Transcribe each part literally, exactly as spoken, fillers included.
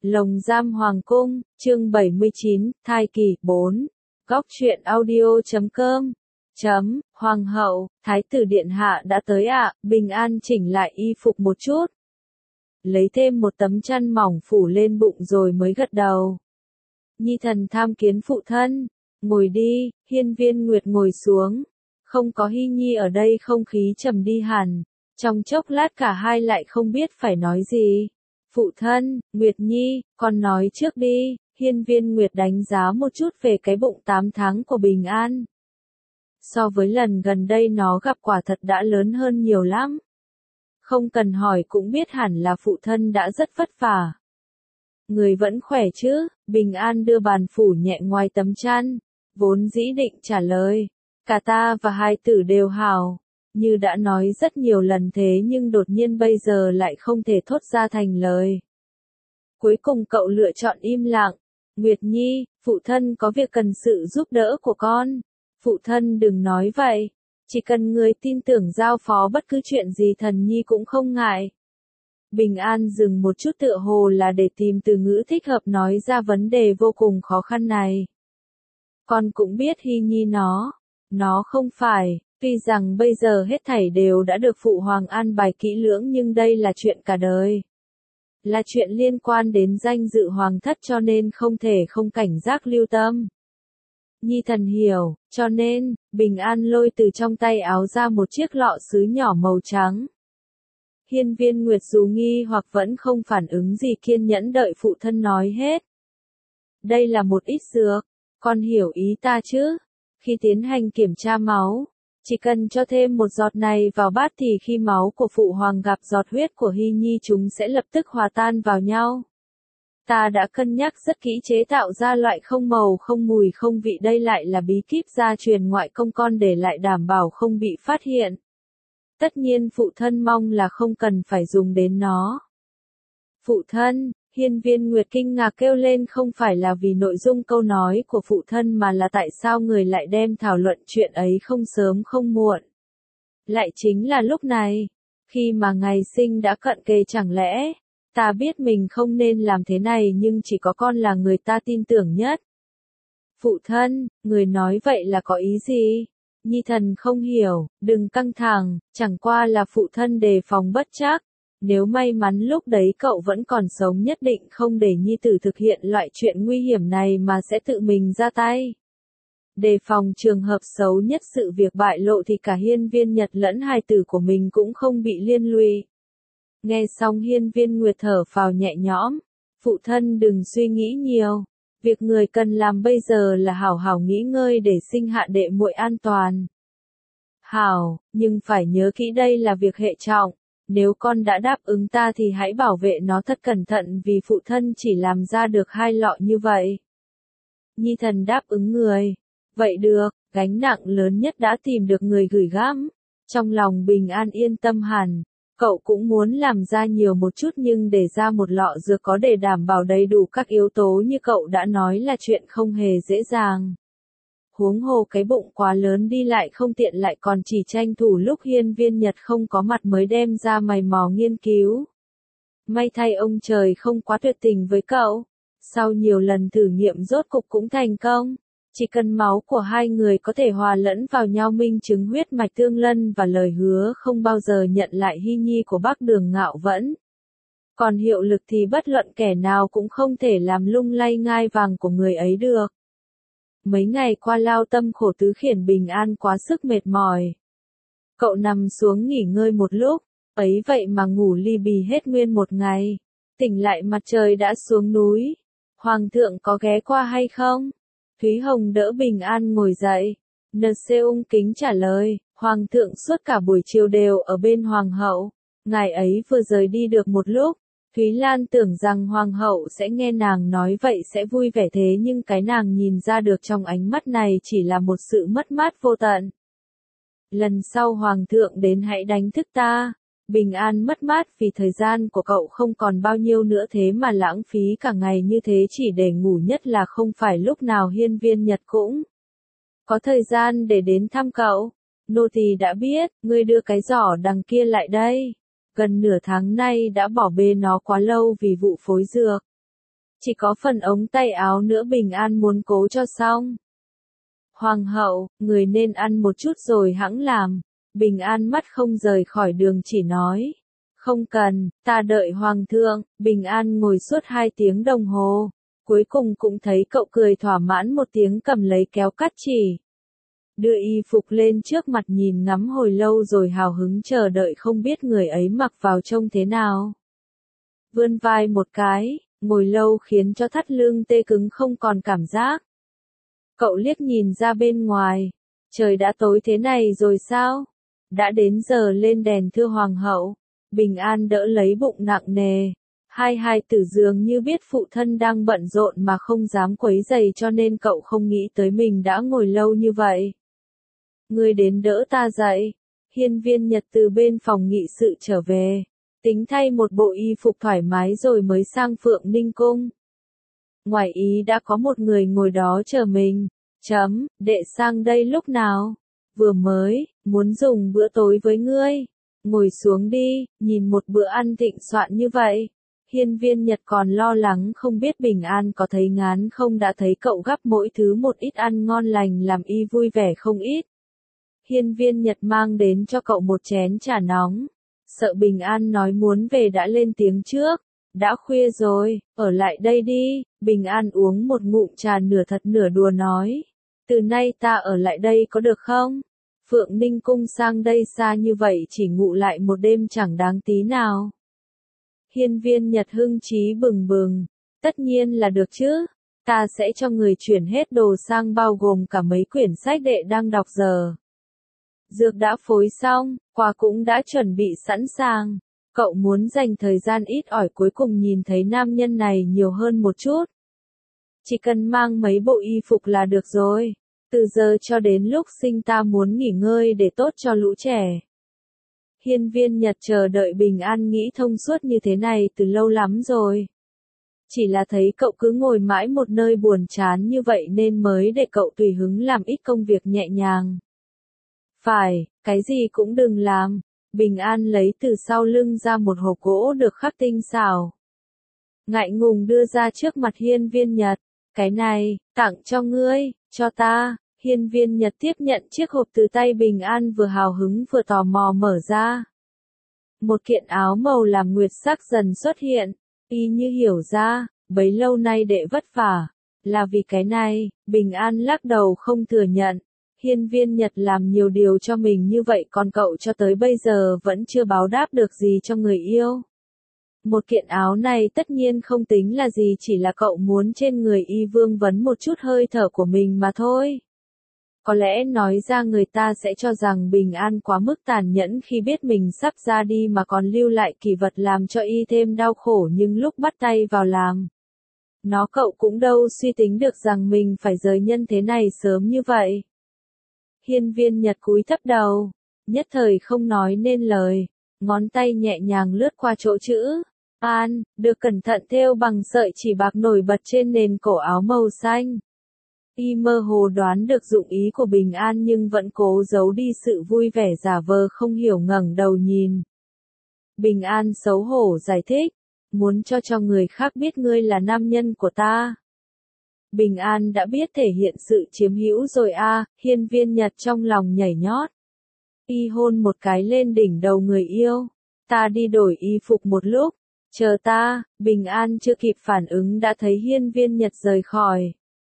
Lồng giam hoàng cung, chương bảy mươi chín, thai kỳ, bốn. Góc truyện audio chấm com. Chấm, Hoàng hậu, Thái tử điện hạ đã tới ạ, bình an chỉnh lại y phục một chút. Lấy thêm một tấm chăn mỏng phủ lên bụng rồi mới gật đầu. Nhi thần tham kiến phụ thân, ngồi đi, hiên viên Nguyệt ngồi xuống. Không có Hy Nhi ở đây không khí trầm đi hẳn, trong chốc lát cả hai lại không biết phải nói gì. Phụ thân, Nguyệt Nhi, con nói trước đi, hiên viên Nguyệt đánh giá một chút về cái bụng tám tháng của Bình An. So với lần gần đây nó gặp quả thật đã lớn hơn nhiều lắm. Không cần hỏi cũng biết hẳn là phụ thân đã rất vất vả. Người vẫn khỏe chứ, Bình An đưa bàn phủ nhẹ ngoài tấm chăn, vốn dĩ định trả lời. Cả ta và hai tử đều hảo. Như đã nói rất nhiều lần thế nhưng đột nhiên bây giờ lại không thể thốt ra thành lời. Cuối cùng cậu lựa chọn im lặng. Nguyệt Nhi, phụ thân có việc cần sự giúp đỡ của con. Phụ thân đừng nói vậy. Chỉ cần người tin tưởng giao phó bất cứ chuyện gì thần nhi cũng không ngại. Bình An dừng một chút tựa hồ là để tìm từ ngữ thích hợp nói ra vấn đề vô cùng khó khăn này. Con cũng biết Hy Nhi nó. Nó không phải. Tuy rằng bây giờ hết thảy đều đã được Phụ Hoàng an bài kỹ lưỡng nhưng đây là chuyện cả đời. Là chuyện liên quan đến danh dự Hoàng thất cho nên không thể không cảnh giác lưu tâm. Nhi thần hiểu, cho nên, Bình An lôi từ trong tay áo ra một chiếc lọ sứ nhỏ màu trắng. Hiên viên Nguyệt dù nghi hoặc vẫn không phản ứng gì kiên nhẫn đợi phụ thân nói hết. Đây là một ít dược, con hiểu ý ta chứ? Khi tiến hành kiểm tra máu, chỉ cần cho thêm một giọt này vào bát thì khi máu của Phụ Hoàng gặp giọt huyết của Hy Nhi chúng sẽ lập tức hòa tan vào nhau. Ta đã cân nhắc rất kỹ chế tạo ra loại không màu không mùi không vị, đây lại là bí kíp gia truyền ngoại công con để lại đảm bảo không bị phát hiện. Tất nhiên phụ thân mong là không cần phải dùng đến nó. Phụ thân, hiên viên Nguyệt kinh ngạc kêu lên không phải là vì nội dung câu nói của phụ thân mà là tại sao người lại đem thảo luận chuyện ấy không sớm không muộn. Lại chính là lúc này, khi mà ngày sinh đã cận kề chẳng lẽ, ta biết mình không nên làm thế này nhưng chỉ có con là người ta tin tưởng nhất. Phụ thân, người nói vậy là có ý gì? Nhi thần không hiểu, đừng căng thẳng, chẳng qua là phụ thân đề phòng bất trắc. Nếu may mắn lúc đấy cậu vẫn còn sống nhất định không để nhi tử thực hiện loại chuyện nguy hiểm này mà sẽ tự mình ra tay. Đề phòng trường hợp xấu nhất sự việc bại lộ thì cả hiên viên Nhật lẫn hài tử của mình cũng không bị liên lụy. Nghe xong hiên viên Nguyệt thở phào nhẹ nhõm. Phụ thân đừng suy nghĩ nhiều. Việc người cần làm bây giờ là hảo hảo nghỉ ngơi để sinh hạ đệ muội an toàn. Hảo, nhưng phải nhớ kỹ đây là việc hệ trọng. Nếu con đã đáp ứng ta thì hãy bảo vệ nó thật cẩn thận vì phụ thân chỉ làm ra được hai lọ như vậy. Nhi thần đáp ứng người. Vậy được, gánh nặng lớn nhất đã tìm được người gửi gắm. Trong lòng Bình An yên tâm hẳn. Cậu cũng muốn làm ra nhiều một chút nhưng để ra một lọ dược có để đảm bảo đầy đủ các yếu tố như cậu đã nói là chuyện không hề dễ dàng. Huống hồ cái bụng quá lớn đi lại không tiện lại còn chỉ tranh thủ lúc hiên viên Nhật không có mặt mới đem ra mày mò nghiên cứu. May thay ông trời không quá tuyệt tình với cậu. Sau nhiều lần thử nghiệm rốt cục cũng thành công. Chỉ cần máu của hai người có thể hòa lẫn vào nhau minh chứng huyết mạch tương lân và lời hứa không bao giờ nhận lại Hy Nhi của Bắc Đường Ngạo Vẫn. Còn hiệu lực thì bất luận kẻ nào cũng không thể làm lung lay ngai vàng của người ấy được. Mấy ngày qua lao tâm khổ tứ khiển Bình An quá sức mệt mỏi. Cậu nằm xuống nghỉ ngơi một lúc, ấy vậy mà ngủ li bì hết nguyên một ngày. Tỉnh lại mặt trời đã xuống núi. Hoàng thượng có ghé qua hay không? Thúy Hồng đỡ Bình An ngồi dậy. Nờ xê ung kính trả lời, Hoàng thượng suốt cả buổi chiều đều ở bên Hoàng hậu. Ngài ấy vừa rời đi được một lúc. Thúy Lan tưởng rằng Hoàng hậu sẽ nghe nàng nói vậy sẽ vui vẻ thế nhưng cái nàng nhìn ra được trong ánh mắt này chỉ là một sự mất mát vô tận. Lần sau Hoàng thượng đến hãy đánh thức ta. Bình An mất mát vì thời gian của cậu không còn bao nhiêu nữa thế mà lãng phí cả ngày như thế chỉ để ngủ, nhất là không phải lúc nào hiên viên Nhật cũng có thời gian để đến thăm cậu. Nô tỳ đã biết, ngươi đưa cái giỏ đằng kia lại đây. Gần nửa tháng nay đã bỏ bê nó quá lâu vì vụ phối dược. Chỉ có phần ống tay áo nữa Bình An muốn cố cho xong. Hoàng hậu, người nên ăn một chút rồi hẵng làm. Bình An mắt không rời khỏi đường chỉ nói. Không cần, ta đợi hoàng thượng. Bình An ngồi suốt hai tiếng đồng hồ. Cuối cùng cũng thấy cậu cười thỏa mãn một tiếng cầm lấy kéo cắt chỉ. Đưa y phục lên trước mặt nhìn ngắm hồi lâu rồi hào hứng chờ đợi không biết người ấy mặc vào trông thế nào. Vươn vai một cái, ngồi lâu khiến cho thắt lưng tê cứng không còn cảm giác. Cậu liếc nhìn ra bên ngoài. Trời đã tối thế này rồi sao? Đã đến giờ lên đèn thưa hoàng hậu. Bình An đỡ lấy bụng nặng nề. Hai hai tử dường như biết phụ thân đang bận rộn mà không dám quấy rầy cho nên cậu không nghĩ tới mình đã ngồi lâu như vậy. Ngươi đến đỡ ta dậy. Hiên Viên Nhật từ bên phòng nghị sự trở về. Tính thay một bộ y phục thoải mái rồi mới sang Phượng Ninh Cung. Ngoài ý đã có một người ngồi đó chờ mình. Chấm, đệ sang đây lúc nào? Vừa mới, muốn dùng bữa tối với ngươi. Ngồi xuống đi, nhìn một bữa ăn thịnh soạn như vậy. Hiên Viên Nhật còn lo lắng không biết Bình An có thấy ngán không, đã thấy cậu gắp mỗi thứ một ít ăn ngon lành làm y vui vẻ không ít. Hiên Viên Nhật mang đến cho cậu một chén trà nóng. Sợ Bình An nói muốn về đã lên tiếng trước. Đã khuya rồi, ở lại đây đi. Bình An uống một ngụm trà nửa thật nửa đùa nói. Từ nay ta ở lại đây có được không? Phượng Ninh Cung sang đây xa như vậy chỉ ngủ lại một đêm chẳng đáng tí nào. Hiên Viên Nhật hưng trí bừng bừng. Tất nhiên là được chứ. Ta sẽ cho người chuyển hết đồ sang bao gồm cả mấy quyển sách đệ đang đọc giờ. Dược đã phối xong, quà cũng đã chuẩn bị sẵn sàng. Cậu muốn dành thời gian ít ỏi cuối cùng nhìn thấy nam nhân này nhiều hơn một chút. Chỉ cần mang mấy bộ y phục là được rồi. Từ giờ cho đến lúc sinh ta muốn nghỉ ngơi để tốt cho lũ trẻ. Hiên Viên Nhật chờ đợi Bình An nghĩ thông suốt như thế này từ lâu lắm rồi. Chỉ là thấy cậu cứ ngồi mãi một nơi buồn chán như vậy nên mới để cậu tùy hứng làm ít công việc nhẹ nhàng. Phải, cái gì cũng đừng làm. Bình An lấy từ sau lưng ra một hộp gỗ được khắc tinh xảo. Ngại ngùng đưa ra trước mặt Hiên Viên Nhật. Cái này, tặng cho ngươi, cho ta. Hiên Viên Nhật tiếp nhận chiếc hộp từ tay Bình An vừa hào hứng vừa tò mò mở ra. Một kiện áo màu làm nguyệt sắc dần xuất hiện. Y như hiểu ra, bấy lâu nay đệ vất vả. Là vì cái này, Bình An lắc đầu không thừa nhận. Hiên Viên Nhật làm nhiều điều cho mình như vậy còn cậu cho tới bây giờ vẫn chưa báo đáp được gì cho người yêu. Một kiện áo này tất nhiên không tính là gì, chỉ là cậu muốn trên người y vương vấn một chút hơi thở của mình mà thôi. Có lẽ nói ra người ta sẽ cho rằng Bình An quá mức tàn nhẫn khi biết mình sắp ra đi mà còn lưu lại kỷ vật làm cho y thêm đau khổ, nhưng lúc bắt tay vào làm. Nó cậu cũng đâu suy tính được rằng mình phải rời nhân thế này sớm như vậy. Hiên Viên Nhật cúi thấp đầu, nhất thời không nói nên lời, ngón tay nhẹ nhàng lướt qua chỗ chữ An, được cẩn thận thêu bằng sợi chỉ bạc nổi bật trên nền cổ áo màu xanh. Y mơ hồ đoán được dụng ý của Bình An nhưng vẫn cố giấu đi sự vui vẻ giả vờ không hiểu, ngẩng đầu nhìn. Bình An xấu hổ giải thích, muốn cho cho người khác biết ngươi là nam nhân của ta. Bình An đã biết thể hiện sự chiếm hữu rồi a. À, Hiên Viên Nhật trong lòng nhảy nhót. Y hôn một cái lên đỉnh đầu người yêu. Ta đi đổi y phục một lúc. Chờ ta. Bình An chưa kịp phản ứng đã thấy Hiên Viên Nhật rời khỏi.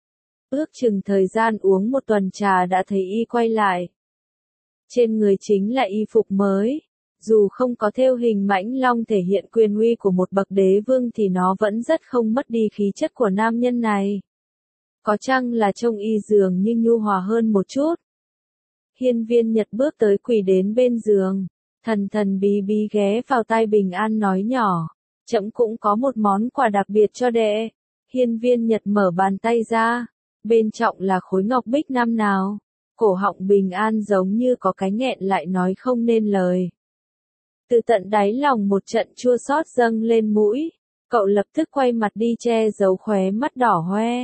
Ước chừng thời gian uống một tuần trà đã thấy y quay lại. Trên người chính là y phục mới. Dù không có thêu hình mãnh long thể hiện quyền uy của một bậc đế vương thì nó vẫn rất không mất đi khí chất của nam nhân này. Có chăng là trông y dường như nhu hòa hơn một chút. Hiên Viên Nhật bước tới quỳ đến bên giường. Thần thần bí bí ghé vào tai Bình An nói nhỏ. Trẫm cũng có một món quà đặc biệt cho đệ. Hiên Viên Nhật mở bàn tay ra. Bên trọng là khối ngọc bích năm nào. Cổ họng Bình An giống như có cái nghẹn lại nói không nên lời. Từ tận đáy lòng một trận chua xót dâng lên mũi. Cậu lập tức quay mặt đi che giấu khóe mắt đỏ hoe.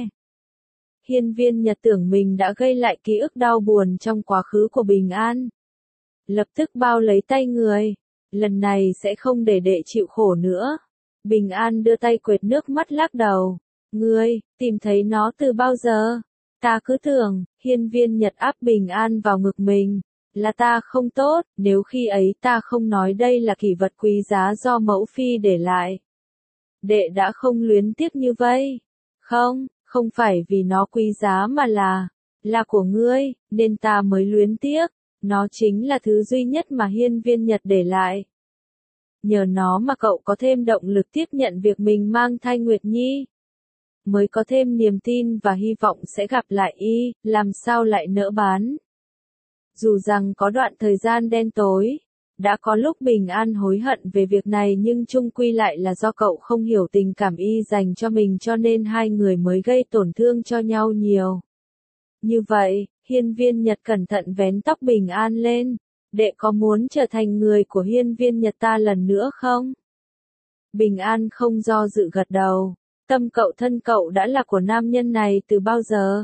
Hiên Viên Nhật tưởng mình đã gây lại ký ức đau buồn trong quá khứ của Bình An. Lập tức bao lấy tay người. Lần này sẽ không để đệ chịu khổ nữa. Bình An đưa tay quệt nước mắt lắc đầu. Ngươi, tìm thấy nó từ bao giờ? Ta cứ tưởng, hiên viên Nhật áp bình an vào ngực mình. Là ta không tốt, nếu khi ấy ta không nói đây là kỷ vật quý giá do mẫu phi để lại. Đệ đã không luyến tiếc như vậy. Không, không phải vì nó quý giá mà là, là của ngươi, nên ta mới luyến tiếc. Nó chính là thứ duy nhất mà hiên viên Nhật để lại. Nhờ nó mà cậu có thêm động lực tiếp nhận việc mình mang thai Nguyệt Nhi. Mới có thêm niềm tin và hy vọng sẽ gặp lại y, làm sao lại nỡ bán. Dù rằng có đoạn thời gian đen tối, đã có lúc Bình An hối hận về việc này nhưng chung quy lại là do cậu không hiểu tình cảm y dành cho mình cho nên hai người mới gây tổn thương cho nhau nhiều. Như vậy, hiên viên Nhật cẩn thận vén tóc Bình An lên. Đệ có muốn trở thành người của hiên viên Nhật ta lần nữa không? Bình An không do dự gật đầu. Tâm cậu thân cậu đã là của nam nhân này từ bao giờ?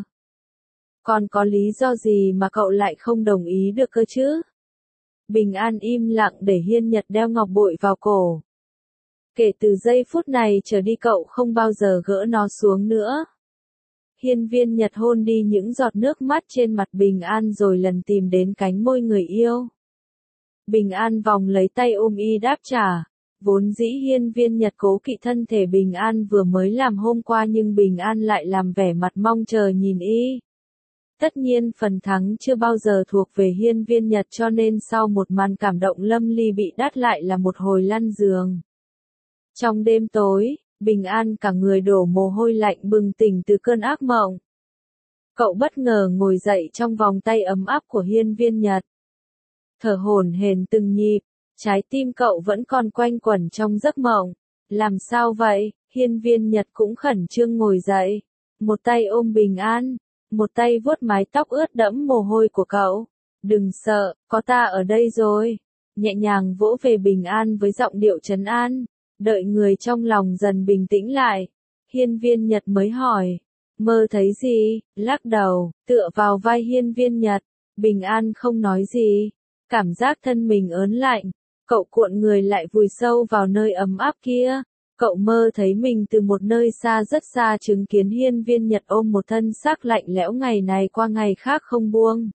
Còn có lý do gì mà cậu lại không đồng ý được cơ chứ? Bình An im lặng để hiên Nhật đeo ngọc bội vào cổ. Kể từ giây phút này trở đi cậu không bao giờ gỡ nó xuống nữa. Hiên viên Nhật hôn đi những giọt nước mắt trên mặt Bình An rồi lần tìm đến cánh môi người yêu. Bình An vòng lấy tay ôm y đáp trả. Vốn dĩ hiên viên Nhật cố kỵ thân thể Bình An vừa mới làm hôm qua nhưng Bình An lại làm vẻ mặt mong chờ nhìn y. Tất nhiên phần thắng chưa bao giờ thuộc về hiên viên Nhật cho nên sau một màn cảm động lâm ly bị đắt lại là một hồi lăn giường. Trong đêm tối, Bình An cả người đổ mồ hôi lạnh bừng tỉnh từ cơn ác mộng. Cậu bất ngờ ngồi dậy trong vòng tay ấm áp của hiên viên Nhật. Thở hổn hển từng nhịp, trái tim cậu vẫn còn quanh quẩn trong giấc mộng. Làm sao vậy? Hiên viên Nhật cũng khẩn trương ngồi dậy. Một tay ôm Bình An, một tay vuốt mái tóc ướt đẫm mồ hôi của cậu. Đừng sợ, có ta ở đây rồi. Nhẹ nhàng vỗ về Bình An với giọng điệu trấn an. Đợi người trong lòng dần bình tĩnh lại. Hiên viên Nhật mới hỏi. Mơ thấy gì? Lắc đầu, tựa vào vai hiên viên Nhật. Bình An không nói gì. Cảm giác thân mình ớn lạnh. Cậu cuộn người lại vùi sâu vào nơi ấm áp kia. Cậu mơ thấy mình từ một nơi xa rất xa chứng kiến hiên viên Nhật ôm một thân xác lạnh lẽo ngày này qua ngày khác không buông.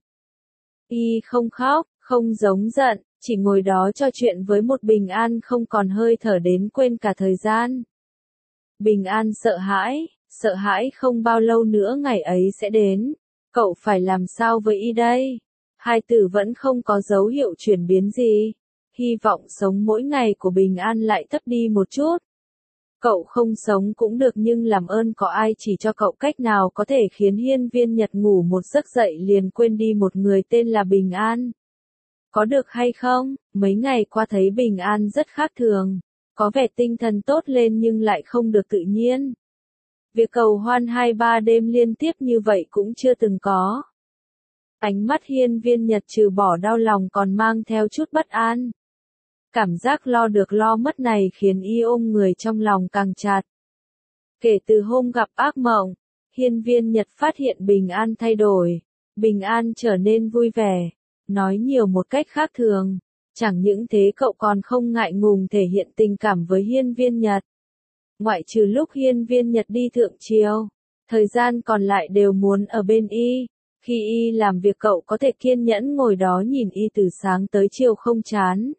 Y không khóc, không giống giận, chỉ ngồi đó trò chuyện với một Bình An không còn hơi thở đến quên cả thời gian. Bình An sợ hãi, sợ hãi không bao lâu nữa ngày ấy sẽ đến. Cậu phải làm sao với y đây? Hai từ vẫn không có dấu hiệu chuyển biến gì. Hy vọng sống mỗi ngày của Bình An lại thấp đi một chút. Cậu không sống cũng được nhưng làm ơn có ai chỉ cho cậu cách nào có thể khiến hiên viên Nhật ngủ một giấc dậy liền quên đi một người tên là Bình An. Có được hay không? Mấy ngày qua thấy Bình An rất khác thường. Có vẻ tinh thần tốt lên nhưng lại không được tự nhiên. Việc cầu hoan hai ba đêm liên tiếp như vậy cũng chưa từng có. Ánh mắt hiên viên Nhật trừ bỏ đau lòng còn mang theo chút bất an. Cảm giác lo được lo mất này khiến y ôm người trong lòng càng chặt. Kể từ hôm gặp ác mộng, hiên viên Nhật phát hiện Bình An thay đổi. Bình An trở nên vui vẻ, nói nhiều một cách khác thường. Chẳng những thế cậu còn không ngại ngùng thể hiện tình cảm với hiên viên Nhật. Ngoại trừ lúc hiên viên Nhật đi thượng triều, thời gian còn lại đều muốn ở bên y. Khi y làm việc cậu có thể kiên nhẫn ngồi đó nhìn y từ sáng tới chiều không chán.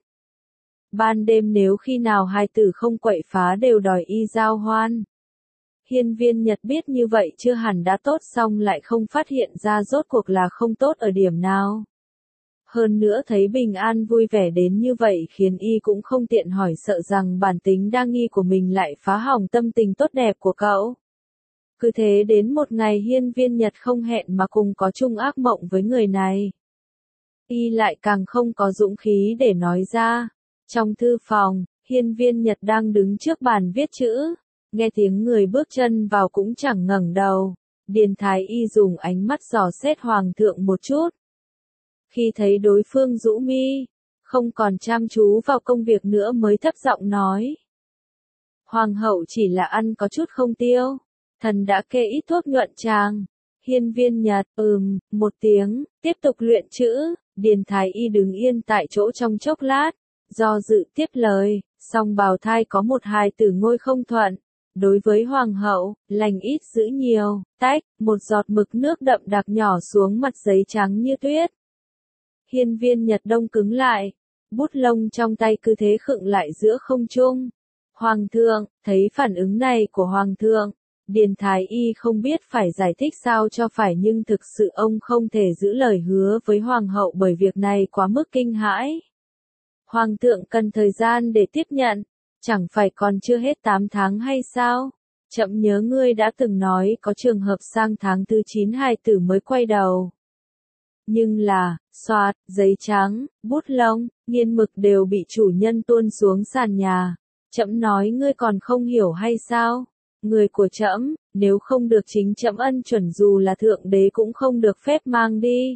Ban đêm nếu khi nào hai tử không quậy phá đều đòi y giao hoan. Hiên viên Nhật biết như vậy chưa hẳn đã tốt xong lại không phát hiện ra rốt cuộc là không tốt ở điểm nào. Hơn nữa thấy Bình An vui vẻ đến như vậy khiến y cũng không tiện hỏi sợ rằng bản tính đa nghi của mình lại phá hỏng tâm tình tốt đẹp của cậu. Cứ thế đến một ngày hiên viên Nhật không hẹn mà cùng có chung ác mộng với người này. Y lại càng không có dũng khí để nói ra. Trong thư phòng, hiên viên Nhật đang đứng trước bàn viết chữ. Nghe tiếng người bước chân vào cũng chẳng ngẩng đầu. Điền Thái Y dùng ánh mắt dò xét hoàng thượng một chút. Khi thấy đối phương rũ mi, không còn chăm chú vào công việc nữa mới thấp giọng nói. Hoàng hậu chỉ là ăn có chút không tiêu. Thần đã kê ít thuốc nhuận tràng. Hiên viên Nhật, ừm, một tiếng, tiếp tục luyện chữ. Điền Thái Y đứng yên tại chỗ trong chốc lát. Do dự tiếp lời, song bào thai có một hài tử ngôi không thuận. Đối với hoàng hậu, lành ít giữ nhiều, tách, một giọt mực nước đậm đặc nhỏ xuống mặt giấy trắng như tuyết. Hiên Viên Nhật đông cứng lại, bút lông trong tay cứ thế khựng lại giữa không trung. Hoàng thượng, thấy phản ứng này của Hoàng thượng, Điền Thái Y không biết phải giải thích sao cho phải nhưng thực sự ông không thể giữ lời hứa với Hoàng hậu bởi việc này quá mức kinh hãi. Hoàng thượng cần thời gian để tiếp nhận, chẳng phải còn chưa hết tám tháng hay sao? Trẫm nhớ ngươi đã từng nói có trường hợp sang tháng thứ chín hài tử mới quay đầu. Nhưng là, xoạt, giấy trắng, bút lông, nghiên mực đều bị chủ nhân tuôn xuống sàn nhà. Trẫm nói ngươi còn không hiểu hay sao? Người của trẫm, nếu không được chính trẫm ân chuẩn dù là thượng đế cũng không được phép mang đi.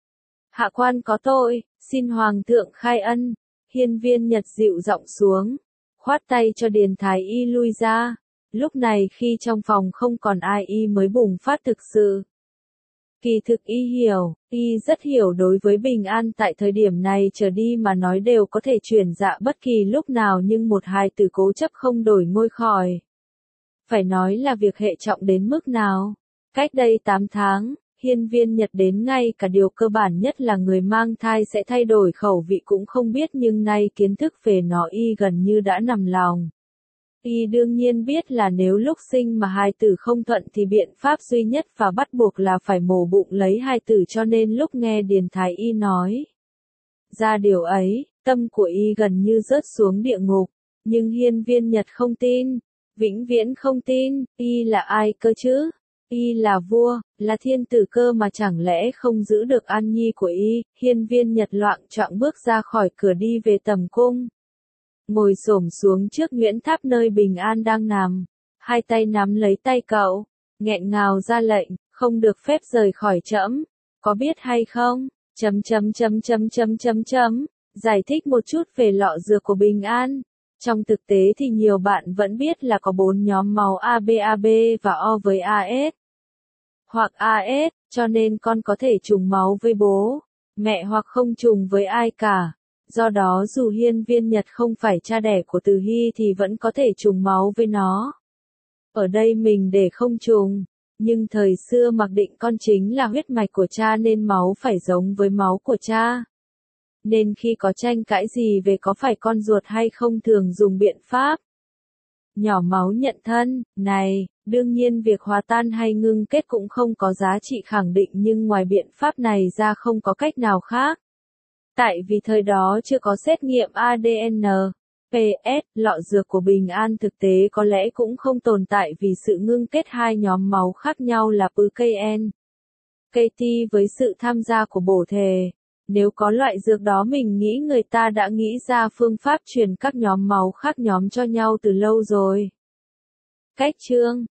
Hạ quan có tội, xin hoàng thượng khai ân. Hiên Viên Nhật dịu giọng xuống, khoát tay cho Điền Thái Y lui ra. Lúc này khi trong phòng không còn ai y mới bùng phát thực sự. Kỳ thực y hiểu, y rất hiểu đối với bình an tại thời điểm này trở đi mà nói đều có thể chuyển dạ bất kỳ lúc nào nhưng một hài tử cố chấp không đổi ngôi khỏi. Phải nói là việc hệ trọng đến mức nào. Cách đây tám tháng, Hiên Viên Nhật đến ngay cả điều cơ bản nhất là người mang thai sẽ thay đổi khẩu vị cũng không biết nhưng nay kiến thức về nó y gần như đã nằm lòng. Y đương nhiên biết là nếu lúc sinh mà hài tử không thuận thì biện pháp duy nhất và bắt buộc là phải mổ bụng lấy hài tử cho nên lúc nghe Điền Thái Y nói ra điều ấy, tâm của y gần như rớt xuống địa ngục, nhưng Hiên Viên Nhật không tin, vĩnh viễn không tin, y là ai cơ chứ? Y là vua, là thiên tử cơ mà chẳng lẽ không giữ được an nhi của y? Hiên Viên Nhật loạng choạng bước ra khỏi cửa đi về tầm cung. Ngồi xổm xuống trước Nguyễn Tháp nơi Bình An đang nằm, hai tay nắm lấy tay cậu, nghẹn ngào ra lệnh, không được phép rời khỏi trẫm, có biết hay không? Chấm chấm chấm chấm chấm chấm chấm, giải thích một chút về lọ dược của Bình An. Trong thực tế thì nhiều bạn vẫn biết là có bốn nhóm máu A B A B và O với A S. Hoặc A S, cho nên con có thể trùng máu với bố, mẹ hoặc không trùng với ai cả. Do đó dù Hiên Viên Nhật không phải cha đẻ của Từ Hy thì vẫn có thể trùng máu với nó. Ở đây mình để không trùng, nhưng thời xưa mặc định con chính là huyết mạch của cha nên máu phải giống với máu của cha. Nên khi có tranh cãi gì về có phải con ruột hay không thường dùng biện pháp nhỏ máu nhận thân, này, đương nhiên việc hòa tan hay ngưng kết cũng không có giá trị khẳng định nhưng ngoài biện pháp này ra không có cách nào khác. Tại vì thời đó chưa có xét nghiệm A D N, P S, lọ dược của Bình An thực tế có lẽ cũng không tồn tại vì sự ngưng kết hai nhóm máu khác nhau là P K N, K T với sự tham gia của bổ thể. Nếu có loại dược đó mình nghĩ người ta đã nghĩ ra phương pháp truyền các nhóm máu khác nhóm cho nhau từ lâu rồi. Cách chương